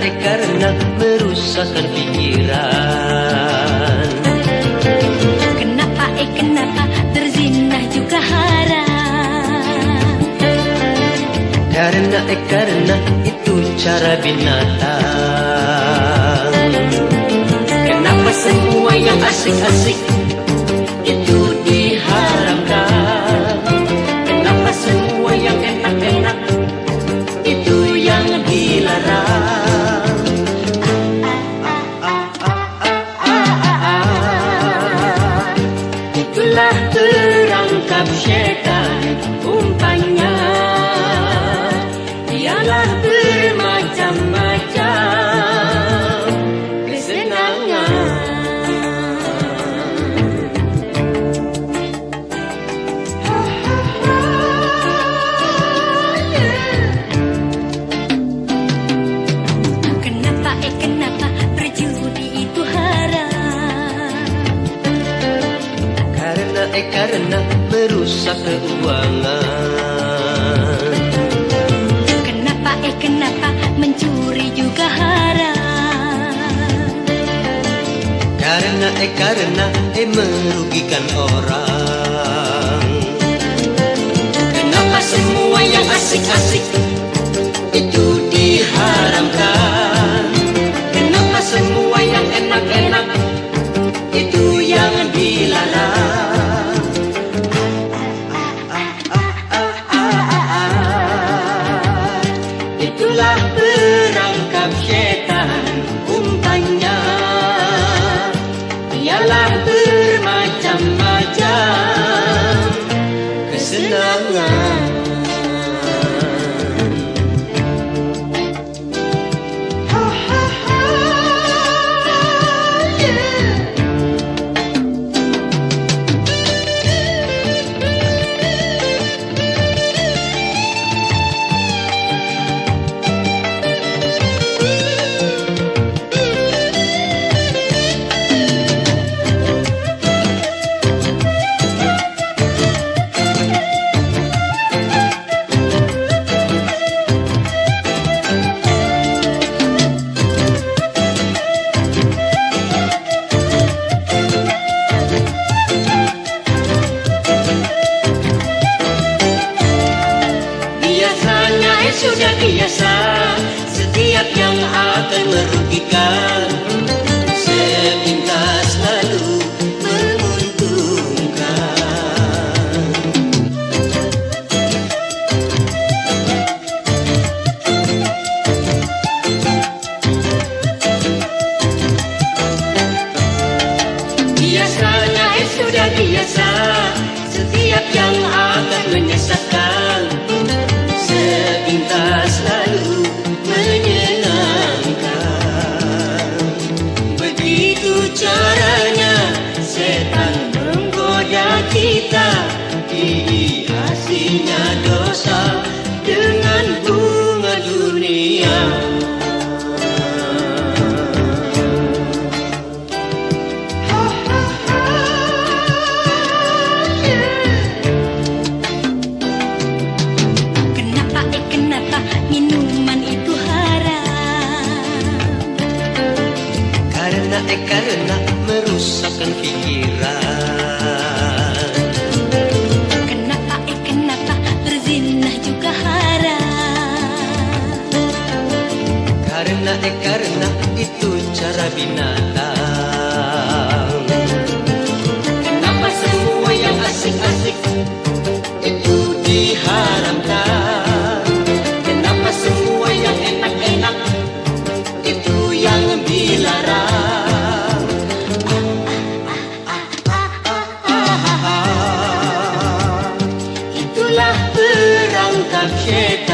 karena merusakkan pikiran. Kenapa terzinah juga haram? Karena itu cara binatang. Kenapa semua yang asik-asik itu diharamkan? Kenapa semua yang enak-enak itu yang dilarang? Itulah terangkap syaitan umpannya, ialah bermacam-macam kesenangan. Kenapa berjudi itu haram? Karena merusak keuangan. Kenapa mencuri juga haram? Karena merugikan orang. Kenapa semua yang asik-asik itu diharamkan? Kenapa semua yang enak-enak itu yang dilarang? Itulah perangkap syaitan umpannya, ialah bermacam-macam kesenangan. Sudah biasa, setiap yang akan merugikan sepintas lalu menguntungkan. Biasanya sudah biasa, setiap yang akan menyesatkan sepintas lalu menyenangkan. Begitu caranya setan menggoda kita, dihiasinya dosa dengan bunga dunia. Minuman itu haram? Karena merusakkan pikiran. Kenapa berzinah juga haram? Karena itu cara binatang. Kenapa semua yang asik-asik itu diharamkan? Semua yang enak-enak itu yang dilarang. Itulah perangkap syaitan